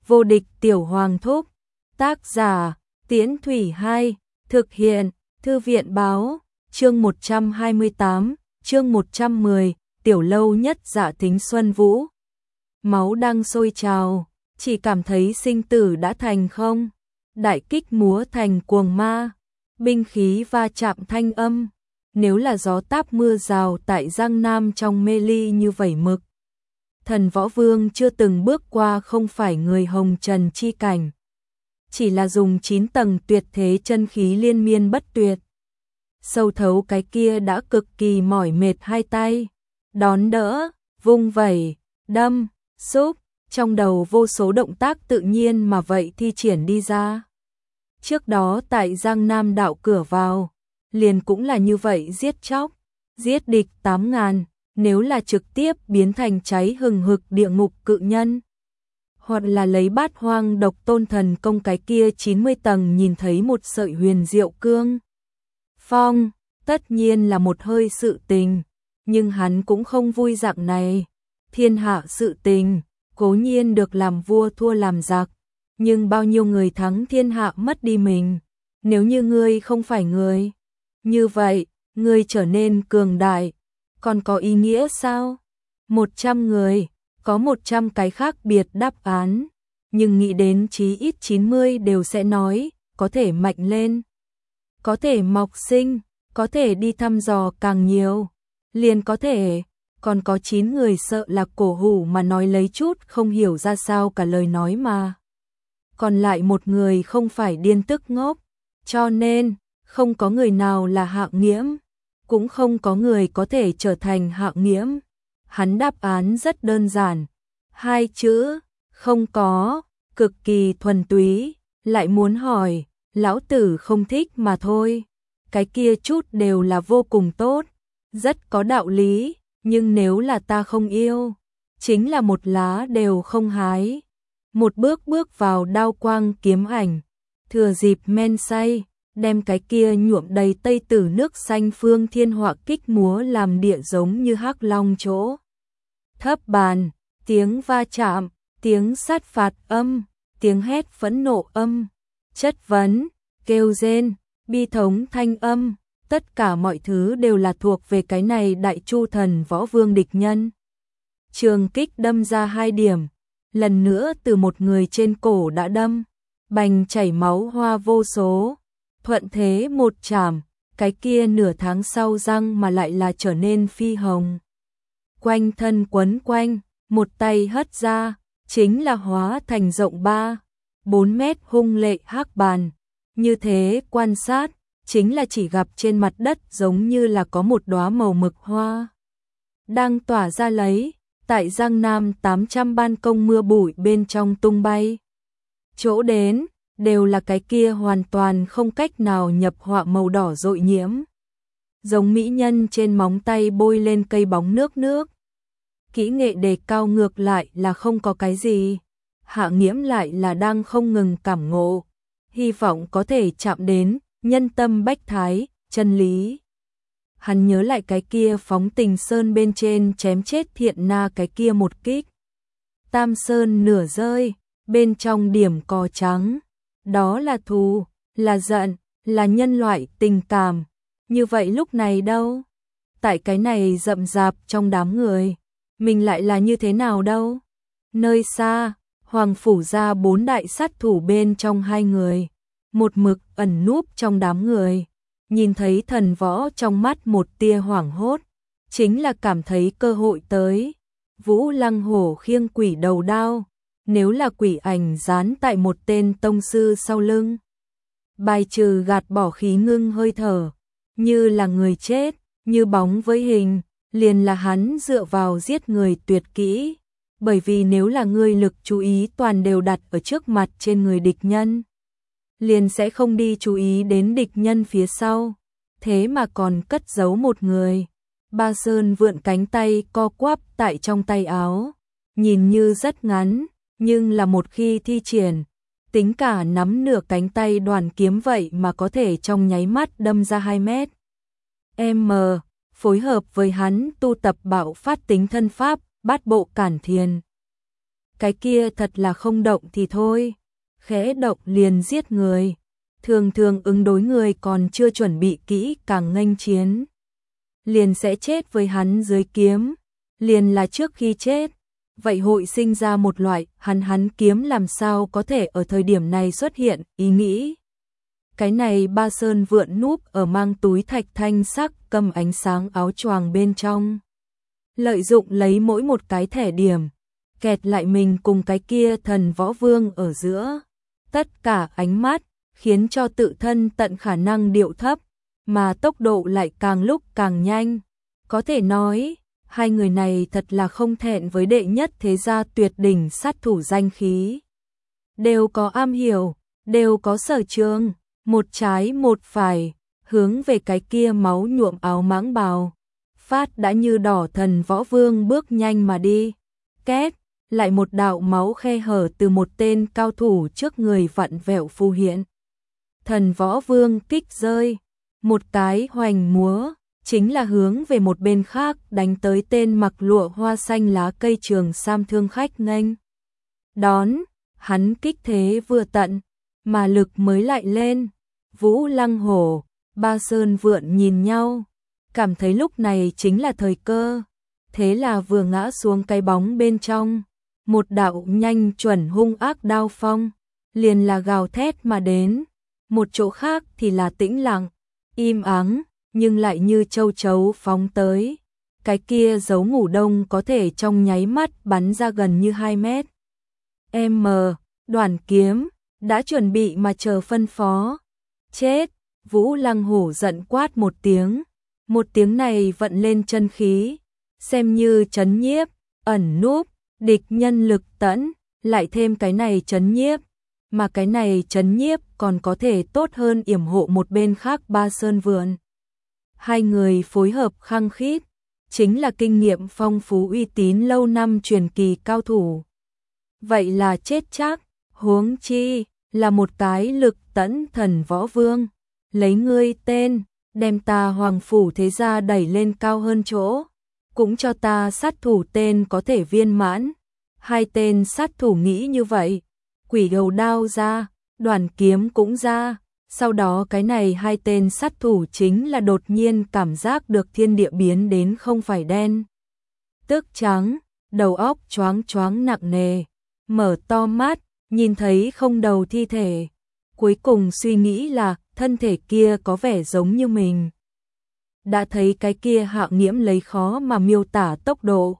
Vô địch tiểu hoàng thúc. Tác giả, Tiễn Thủy 2, thực hiện, Thư viện báo, chương 128, chương 110, tiểu lâu nhất Dạ Thính Xuân Vũ. Máu đang sôi trào, chỉ cảm thấy sinh tử đã thành không. Đại kích múa thành cuồng ma, binh khí va chạm thanh âm. Nếu là gió táp mưa rào tại Giang Nam trong mê ly như vẩy mực. Thần Võ Vương chưa từng bước qua không phải người hồng trần chi cảnh. Chỉ là dùng 9 tầng tuyệt thế chân khí liên miên bất tuyệt. Sâu thấu cái kia đã cực kỳ mỏi mệt hai tay. Đón đỡ, vung vẩy, đâm, xúc, trong đầu vô số động tác tự nhiên mà vậy thi triển đi ra. Trước đó tại Giang Nam đạo cửa vào, liền cũng là như vậy giết chóc, giết địch 8.000, nếu là trực tiếp biến thành cháy hừng hực địa ngục cự nhân. Hoặc là lấy Bát Hoang Độc Tôn Thần Công cái kia 90 tầng nhìn thấy một sợi huyền diệu cương phong, tất nhiên là một hơi sự tình, nhưng hắn cũng không vui dạng này. Thiên hạ sự tình, cố nhiên được làm vua thua làm giặc, nhưng bao nhiêu người thắng thiên hạ mất đi mình. Nếu như ngươi không phải người, như vậy, ngươi trở nên cường đại, còn có ý nghĩa sao? 100 người, có 100 cái khác biệt đáp án, nhưng nghĩ đến chí ít 90 đều sẽ nói, có thể mạnh lên, có thể mọc sinh, có thể đi thăm dò càng nhiều, liền có thể, còn có 9 người sợ là cổ hủ mà nói lấy chút không hiểu ra sao cả lời nói mà. Còn lại một người không phải điên tức ngốc, cho nên, không có người nào là Hạng Nghiễm, cũng không có người có thể trở thành Hạng Nghiễm. Hắn đáp án rất đơn giản, 2 chữ, không có, cực kỳ thuần túy, lại muốn hỏi, lão tử không thích mà thôi. Cái kia chút đều là vô cùng tốt, rất có đạo lý, nhưng nếu là ta không yêu, chính là một lá đều không hái. Một bước bước vào đao quang kiếm ảnh, thừa dịp men say, đem cái kia nhuộm đầy tây tử nước xanh phương thiên họa kích múa làm địa giống như hắc long chỗ. Thấp bàn, tiếng va chạm, tiếng sát phạt âm, tiếng hét phẫn nộ âm, chất vấn, kêu rên, bi thống thanh âm, tất cả mọi thứ đều là thuộc về cái này Đại Chu Thần Võ Vương địch nhân. Trường kích đâm ra 2 điểm, lần nữa từ một người trên cổ đã đâm, bành chảy máu hoa vô số. Thuận thế một chảm, cái kia nửa tháng sau răng mà lại là trở nên phi hồng. Quanh thân quấn quanh, một tay hất ra, chính là hóa thành rộng 3-4 mét hung lệ hắc bàn. Như thế quan sát, chính là chỉ gặp trên mặt đất giống như là có một đóa màu mực hoa. Đang tỏa ra lấy, tại Giang Nam 800 ban công mưa bụi bên trong tung bay. Chỗ đến, đều là cái kia hoàn toàn không cách nào nhập họa màu đỏ rội nhiễm. Giống mỹ nhân trên móng tay bôi lên cây bóng nước nước. Kỹ nghệ đề cao ngược lại là không có cái gì. Hạ Nghiễm lại là đang không ngừng cảm ngộ. Hy vọng có thể chạm đến nhân tâm bách thái, chân lý. Hắn nhớ lại cái kia phóng tình sơn bên trên chém chết thiện na cái kia một kích. Tam sơn nửa rơi, bên trong điểm cò trắng. Đó là thù, là giận, là nhân loại tình cảm. Như vậy lúc này đâu? Tại cái này rậm rạp trong đám người, mình lại là như thế nào đâu? Nơi xa, Hoàng phủ ra 4 đại sát thủ bên trong 2 người, một mực ẩn núp trong đám người. Nhìn thấy Thần Võ trong mắt một tia hoảng hốt, chính là cảm thấy cơ hội tới. Vũ Lăng Hổ khiêng quỷ đầu đao. Nếu là quỷ ảnh dán tại một tên tông sư sau lưng, bài trừ gạt bỏ khí ngưng hơi thở, như là người chết, như bóng với hình, liền là hắn dựa vào giết người tuyệt kỹ. Bởi vì nếu là ngươi lực chú ý toàn đều đặt ở trước mặt trên người địch nhân, liền sẽ không đi chú ý đến địch nhân phía sau, thế mà còn cất giấu một người. Ba Sơn vượn cánh tay co quắp tại trong tay áo, nhìn như rất ngắn, nhưng là một khi thi triển, tính cả nắm nửa cánh tay đoàn kiếm vậy mà có thể trong nháy mắt đâm ra 2 mét. Phối hợp với hắn tu tập bạo phát tính thân pháp, bát bộ cản thiền. cái kia thật là không động thì thôi, khẽ động liền giết người. Thường thường ứng đối người còn chưa chuẩn bị kỹ càng nghênh chiến, liền sẽ chết với hắn dưới kiếm, liền là trước khi chết. Vậy hội sinh ra một loại hắn kiếm làm sao có thể ở thời điểm này xuất hiện, ý nghĩ. Cái này Ba Sơn Vượn núp ở mang túi thạch thanh sắc cầm ánh sáng áo choàng bên trong. Lợi dụng lấy mỗi một cái thẻ điểm, kẹt lại mình cùng cái kia thần võ vương ở giữa. Tất cả ánh mắt, khiến cho tự thân tận khả năng điệu thấp, mà tốc độ lại càng lúc càng nhanh. Có thể nói, hai người này thật là không thẹn với đệ nhất thế gia tuyệt đỉnh sát thủ danh khí. Đều có am hiểu, đều có sở trường, một trái một phải, hướng về cái kia máu nhuộm áo mãng bào. Phát đã như đỏ thần võ vương bước nhanh mà đi. Két, lại một đạo máu khe hở từ một tên cao thủ trước người vặn vẹo phù hiện. Thần võ vương kích rơi, một cái hoành múa, chính là hướng về một bên khác đánh tới tên mặc lụa hoa xanh lá cây trường sam thương khách nghênh. Đón, hắn kích thế vừa tận, mà lực mới lại lên. Vũ Lăng Hổ, Ba Sơn Vượn nhìn nhau, cảm thấy lúc này chính là thời cơ. Thế là vừa ngã xuống cái bóng bên trong, một đạo nhanh chuẩn hung ác đao phong, liền là gào thét mà đến. Một chỗ khác thì là tĩnh lặng, im ắng, nhưng lại như châu chấu phóng tới. Cái kia dấu ngủ đông có thể trong nháy mắt bắn ra gần như 2 mét. Đoàn kiếm, đã chuẩn bị mà chờ phân phó. Chết, Vũ Lăng Hổ giận quát một tiếng. Một tiếng này vận lên chân khí, xem như trấn nhiếp, ẩn núp, địch nhân lực tẫn, lại thêm cái này trấn nhiếp. Mà cái này trấn nhiếp còn có thể tốt hơn yểm hộ một bên khác Ba Sơn Vượn. Hai người phối hợp khăng khít, chính là kinh nghiệm phong phú uy tín lâu năm truyền kỳ cao thủ. Vậy là chết chắc, huống chi là một cái lực tẫn thần võ vương. Lấy ngươi tên, đem ta hoàng phủ thế gia đẩy lên cao hơn chỗ, cũng cho ta sát thủ tên có thể viên mãn. Hai tên sát thủ nghĩ như vậy, quỷ đầu đao ra, đoàn kiếm cũng ra. Sau đó cái này hai tên sát thủ chính là đột nhiên cảm giác được thiên địa biến đến không phải đen, tức trắng, đầu óc choáng choáng nặng nề, mở to mắt, nhìn thấy không đầu thi thể. Cuối cùng suy nghĩ là thân thể kia có vẻ giống như mình. Đã thấy cái kia Hạo Nghiễm lấy khó mà miêu tả tốc độ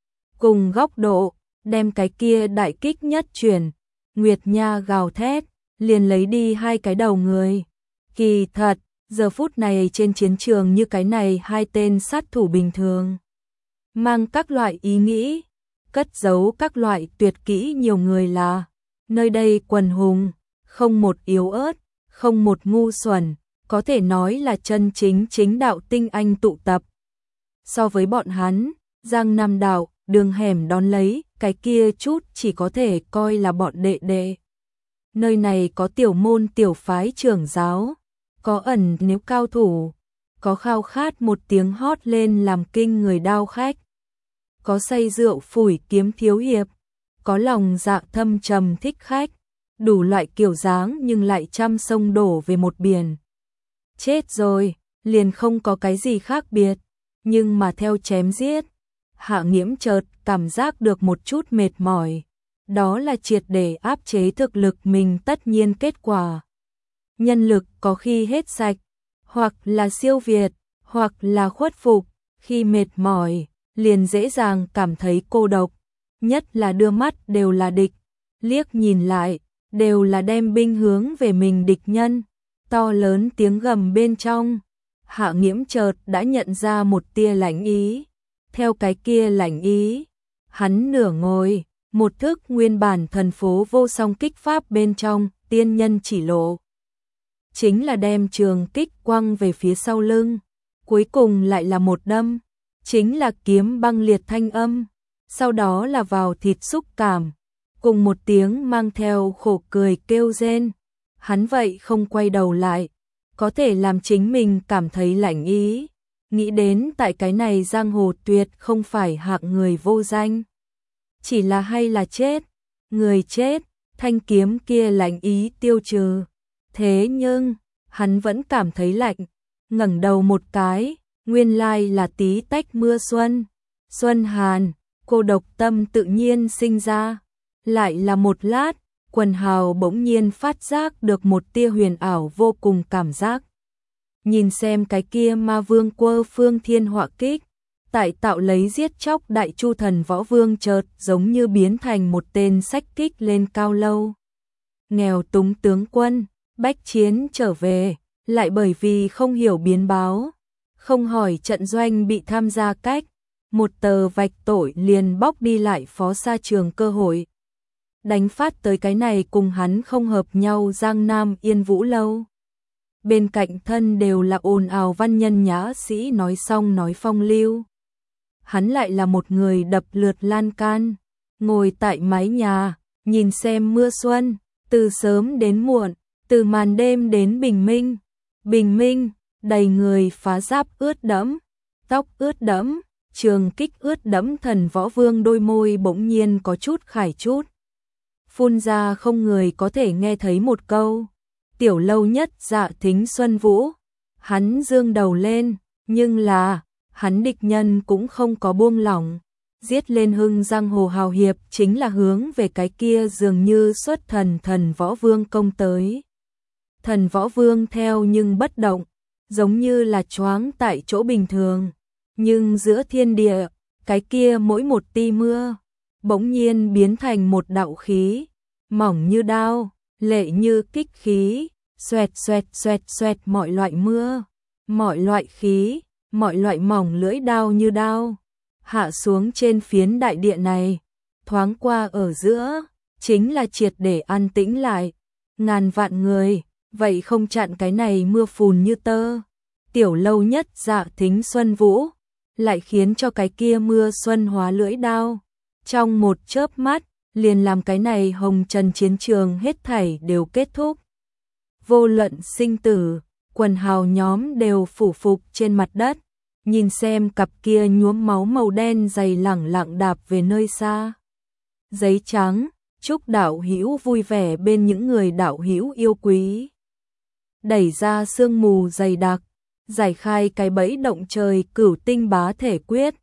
cùng góc độ, đem cái kia đại kích nhất chuyển, Nguyệt Nha gào thét, liền lấy đi hai cái đầu người. Kỳ thật, giờ phút này trên chiến trường như cái này hai tên sát thủ bình thường, mang các loại ý nghĩ, cất giấu các loại tuyệt kỹ nhiều người là, nơi đây quần hùng, không một yếu ớt, không một ngu xuẩn, có thể nói là chân chính chính đạo tinh anh tụ tập. So với bọn hắn, Giang Nam đạo, đường hẻm đón lấy, cái kia chút chỉ có thể coi là bọn đệ đệ. Nơi này có tiểu môn tiểu phái trưởng giáo, có ẩn nếu cao thủ, có khao khát một tiếng hót lên làm kinh người đao khách, có say rượu phủi kiếm thiếu hiệp, có lòng dạ thâm trầm thích khách, đủ loại kiểu dáng nhưng lại trăm sông đổ về một biển. Chết rồi, liền không có cái gì khác biệt, nhưng mà theo chém giết, Hạ Nghiễm chợt cảm giác được một chút mệt mỏi. Đó là triệt để áp chế thực lực mình tất nhiên kết quả. Nhân lực có khi hết sạch, hoặc là siêu việt, hoặc là khuất phục, khi mệt mỏi, liền dễ dàng cảm thấy cô độc, nhất là đưa mắt đều là địch, liếc nhìn lại, đều là đem binh hướng về mình địch nhân. To lớn tiếng gầm bên trong, Hạ Nghiễm chợt đã nhận ra một tia lạnh ý. Theo cái kia lạnh ý, hắn nửa ngồi, một thức nguyên bản thần phố vô song kích pháp bên trong, tiên nhân chỉ lộ. Chính là đem trường kích quăng về phía sau lưng, cuối cùng lại là một đâm, chính là kiếm băng liệt thanh âm, sau đó là vào thịt xúc cảm, cùng một tiếng mang theo khổ cười kêu rên. Hắn vậy không quay đầu lại, có thể làm chính mình cảm thấy lạnh ý. Nghĩ đến tại cái này giang hồ tuyệt không phải hạng người vô danh. chỉ là hay là chết, người chết, thanh kiếm kia lạnh ý tiêu trừ. Thế nhưng, hắn vẫn cảm thấy lạnh, ngẩng đầu một cái, nguyên lai là tí tách mưa xuân. Xuân Hàn, cô độc tâm tự nhiên sinh ra. Lại là một lát, Quần Hào bỗng nhiên phát giác được một tia huyền ảo vô cùng cảm giác. Nhìn xem cái kia ma vương quơ phương thiên họa kích, tại tạo lấy giết chóc đại chu thần võ vương chợt giống như biến thành một tên sách kích lên cao lâu. Nghèo túng tướng quân, bách chiến trở về, lại bởi vì không hiểu biến báo, không hỏi trận doanh bị tham gia cách, một tờ vạch tội liền bóc đi lại phó sa trường cơ hội. Đánh phát tới cái này cùng hắn không hợp nhau Giang Nam Yên Vũ lâu. Bên cạnh thân đều là ồn ào văn nhân nhã sĩ nói xong nói phong lưu. Hắn lại là một người đập lượt lan can, ngồi tại mái nhà, nhìn xem mưa xuân, từ sớm đến muộn, từ màn đêm đến bình minh. Bình minh, đầy người phá giáp ướt đẫm, tóc ướt đẫm, trường kích ướt đẫm thần võ vương đôi môi bỗng nhiên có chút khải chút. Phun ra không người có thể nghe thấy một câu. Tiểu Lâu Nhất Dạ thính Xuân Vũ. Hắn dương đầu lên, nhưng là, hắn địch nhân cũng không có buông lỏng. Giết lên hưng giang hồ hào hiệp chính là hướng về cái kia dường như xuất thần võ vương công tới. Thần võ vương theo nhưng bất động, giống như là choáng tại chỗ bình thường. Nhưng giữa thiên địa, cái kia mỗi một tia mưa, bỗng nhiên biến thành một đạo khí, mỏng như đao, lệ như kích khí, xoẹt xoẹt xoẹt xoẹt mọi loại mưa, mọi loại khí, mọi loại mỏng lưỡi đao như đao, hạ xuống trên phiến đại địa này, thoáng qua ở giữa, chính là triệt để an tĩnh lại. Ngàn vạn người, vậy không chặn cái này mưa phùn như tơ. Tiểu Lâu Nhất Dạ thính Xuân Vũ, lại khiến cho cái kia mưa xuân hóa lưỡi đao. Trong một chớp mắt, liền làm cái này hồng trần chiến trường hết thảy đều kết thúc. Vô luận sinh tử, Quần Hào nhóm đều phủ phục trên mặt đất, nhìn xem cặp kia nhuốm máu màu đen dày lẳng lặng đạp về nơi xa. Giấy trắng, chúc đạo hữu vui vẻ bên những người đạo hữu yêu quý. Đẩy ra sương mù dày đặc, giải khai cái bẫy động trời cửu tinh bá thể quyết.